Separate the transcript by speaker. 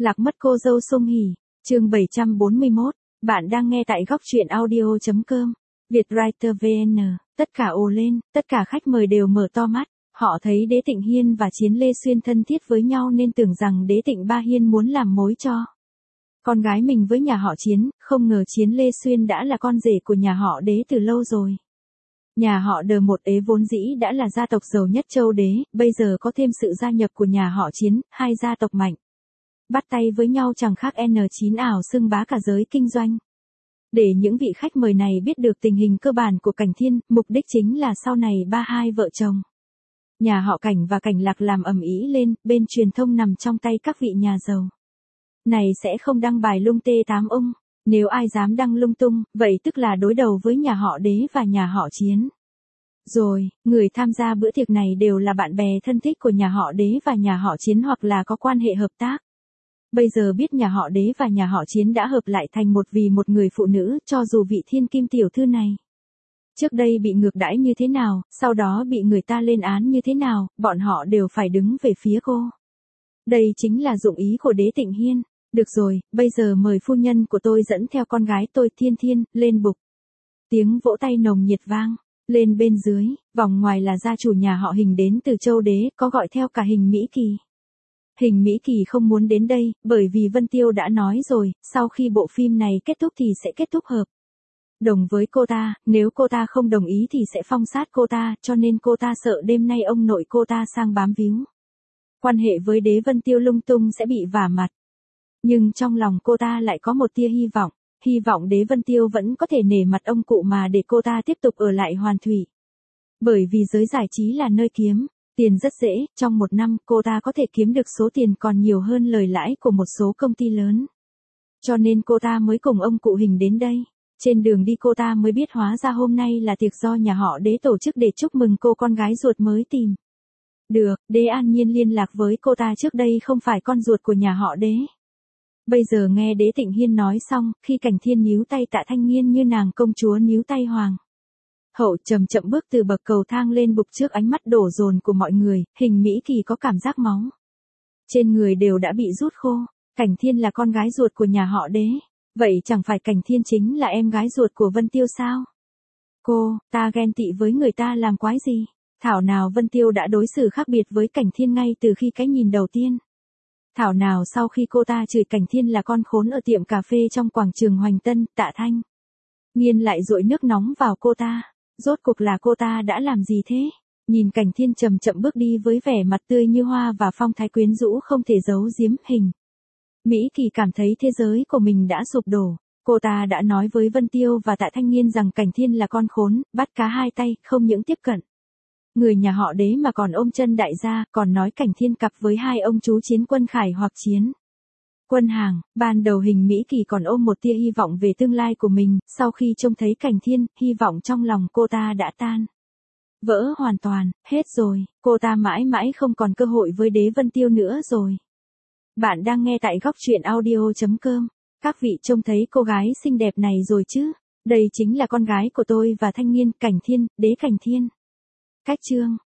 Speaker 1: Lạc mất cô dâu Sung Hỉ, chương 741, bạn đang nghe tại góc truyện audio.com, Vietwriter VN, tất cả ồ lên, tất cả khách mời đều mở to mắt, họ thấy Đế Tịnh Hiên và Chiến Lê Xuyên thân thiết với nhau nên tưởng rằng Đế Tịnh Ba Hiên muốn làm mối cho con gái mình với nhà họ Chiến, không ngờ Chiến Lê Xuyên đã là con rể của nhà họ Đế từ lâu rồi. Nhà họ Đờ một ế vốn dĩ đã là gia tộc giàu nhất châu Đế, bây giờ có thêm sự gia nhập của nhà họ Chiến, hai gia tộc mạnh. Bắt tay với nhau chẳng khác N9 ảo xưng bá cả giới kinh doanh. Để những vị khách mời này biết được tình hình cơ bản của Cảnh Thiên, mục đích chính là sau này hai vợ chồng nhà họ Cảnh và Cảnh Lạc làm ầm ĩ lên, bên truyền thông nằm trong tay các vị nhà giàu. Này sẽ không đăng bài lung tê tám ung, nếu ai dám đăng lung tung, vậy tức là đối đầu với nhà họ Đế và nhà họ Chiến. Rồi, người tham gia bữa tiệc này đều là bạn bè thân thích của nhà họ Đế và nhà họ Chiến hoặc là có quan hệ hợp tác. Bây giờ biết nhà họ Đế và nhà họ Chiến đã hợp lại thành một vì một người phụ nữ, cho dù vị thiên kim tiểu thư này trước đây bị ngược đãi như thế nào, sau đó bị người ta lên án như thế nào, bọn họ đều phải đứng về phía cô. Đây chính là dụng ý của Đế Tịnh Hiên. Được rồi, bây giờ mời phu nhân của tôi dẫn theo con gái tôi Thiên Thiên, lên bục. Tiếng vỗ tay nồng nhiệt vang lên bên dưới, vòng ngoài là gia chủ nhà họ Hình đến từ châu Đế, có gọi theo cả Hình Mỹ Kỳ. Hình Mỹ Kỳ không muốn đến đây, bởi vì Vân Tiêu đã nói rồi, sau khi bộ phim này kết thúc thì sẽ kết thúc hợp đồng với cô ta, nếu cô ta không đồng ý thì sẽ phong sát cô ta, cho nên cô ta sợ đêm nay ông nội cô ta sang bám víu. Quan hệ với Đế Vân Tiêu lung tung sẽ bị vả mặt. Nhưng trong lòng cô ta lại có một tia hy vọng Đế Vân Tiêu vẫn có thể nể mặt ông cụ mà để cô ta tiếp tục ở lại Hoàn Thủy. Bởi vì giới giải trí là nơi kiếm tiền rất dễ, trong một năm cô ta có thể kiếm được số tiền còn nhiều hơn lời lãi của một số công ty lớn. Cho nên cô ta mới cùng ông cụ Hình đến đây. Trên đường đi cô ta mới biết hóa ra hôm nay là tiệc do nhà họ Đế tổ chức để chúc mừng cô con gái ruột mới tìm được. Đế An Nhiên liên lạc với cô ta trước đây không phải con ruột của nhà họ Đế. Bây giờ nghe Đế Tịnh Hiên nói xong, khi Cảnh Thiên níu tay Tạ Thanh Nghiên như nàng công chúa níu tay hoàng hậu, chậm chậm bước từ bậc cầu thang lên bục trước ánh mắt đổ dồn của mọi người, Hình Mỹ Kỳ có cảm giác máu trên người đều đã bị rút khô. Cảnh Thiên là con gái ruột của nhà họ Đế, vậy chẳng phải Cảnh Thiên chính là em gái ruột của Vân Tiêu sao? Ta ghen tị với người ta làm quái gì? Thảo nào Vân Tiêu đã đối xử khác biệt với Cảnh Thiên ngay từ khi cái nhìn đầu tiên. Thảo nào sau khi cô ta chửi Cảnh Thiên là con khốn ở tiệm cà phê trong quảng trường Hoành Tân, Tạ Thanh Nghiên lại dội nước nóng vào cô ta. Rốt cuộc là cô ta đã làm gì thế? Nhìn Cảnh Thiên chậm chậm bước đi với vẻ mặt tươi như hoa và phong thái quyến rũ không thể giấu giếm, Hình Mỹ Kỳ cảm thấy thế giới của mình đã sụp đổ. Cô ta đã nói với Vân Tiêu và Tạ Thanh Nghiên rằng Cảnh Thiên là con khốn, bắt cá hai tay, không những tiếp cận người nhà họ Đế mà còn ôm chân đại gia, còn nói Cảnh Thiên cặp với hai ông chú Chiến Quân Khải hoặc Chiến Quân Hàng. Ban đầu Hình Mỹ Kỳ còn ôm một tia hy vọng về tương lai của mình, sau khi trông thấy Cảnh Thiên, hy vọng trong lòng cô ta đã tan vỡ hoàn toàn, hết rồi, cô ta mãi mãi không còn cơ hội với Đế Vân Tiêu nữa rồi. Bạn đang nghe tại góc truyện audio.com, các vị trông thấy cô gái xinh đẹp này rồi chứ? Đây chính là con gái của tôi và Thanh Nghiên, Cảnh Thiên, Đế Cảnh Thiên. Cách chương